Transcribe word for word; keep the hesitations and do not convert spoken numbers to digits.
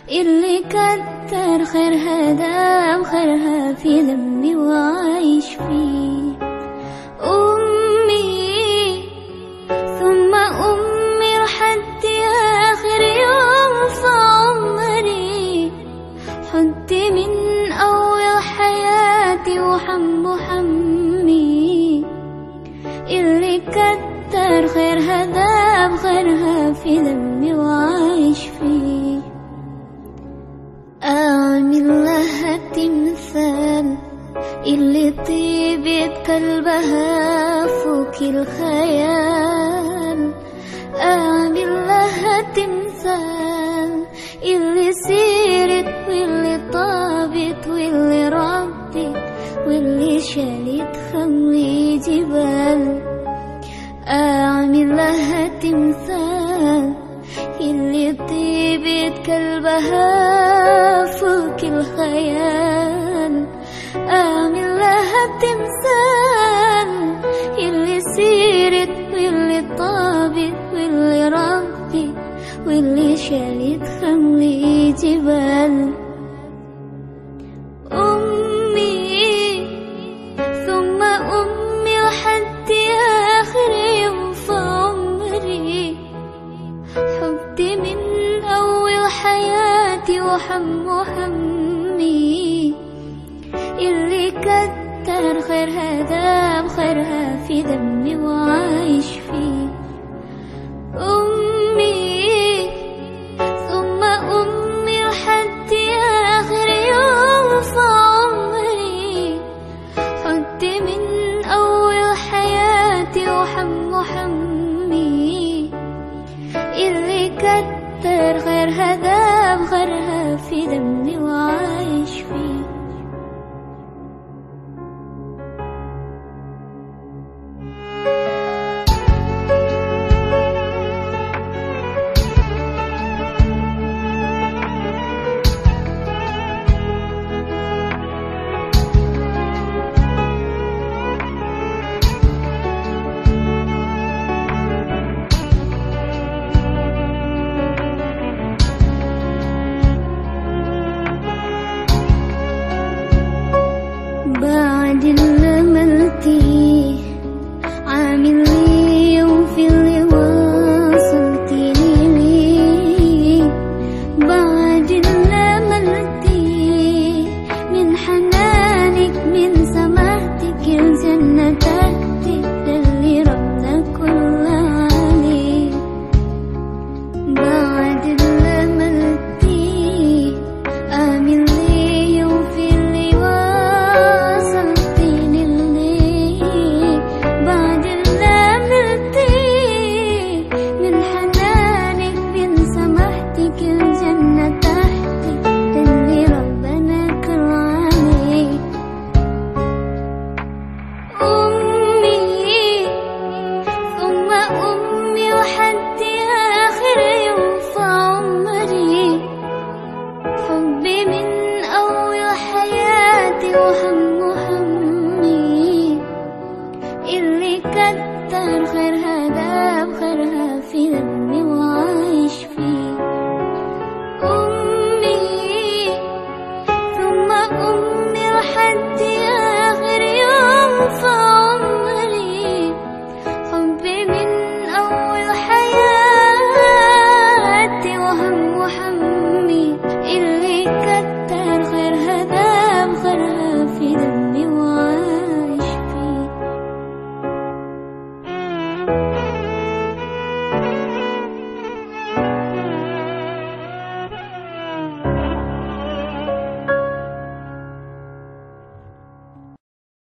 اللي كتر خيرها دام خيرها في ذنبي وعايش فيه. أمي ثم أمي لحد آخر يوم في عمري، حدي من أول حياتي وحم وحمي. اللي كتر خيرها دام خيرها في ذنبي وعايش فيه. أعمل لها تمثال اللي طيبة قلبها فوق الخيال. أعمل لها تمثال اللي سيرت واللي طابت واللي ربت واللي شالت خمر جبال. أعمل لها تمثال اللي طيبة قلبها فوق الخيال. أعمل لها تمثال اللي سيرت واللي طابت واللي ربت واللي شالت خمر جبال. أمي ثم أمي لحد آخر يوم في عمري، حبي من أول حياتي وحم وحمي. اللي كتر خيرها دام خيرها في دمي وعايش فيه. أمي ثم أمي لحد آخر يوم في عمري، حدي من أول حياتي وحم وحمي. اللي كتر خيرها دام خيرها في دمي وعايش فيه. بعد اللي عملتيه عامل لي يوم في اللي وصلتيني ليه. بعد اللي عملتيه من حنانك من سماحتك الجنة تحتك اللي ربنا كل عليه. بعد اللي عملتيه عامل لي يوم في اللي بعد اللي عملتيه من حنانك من سماحتك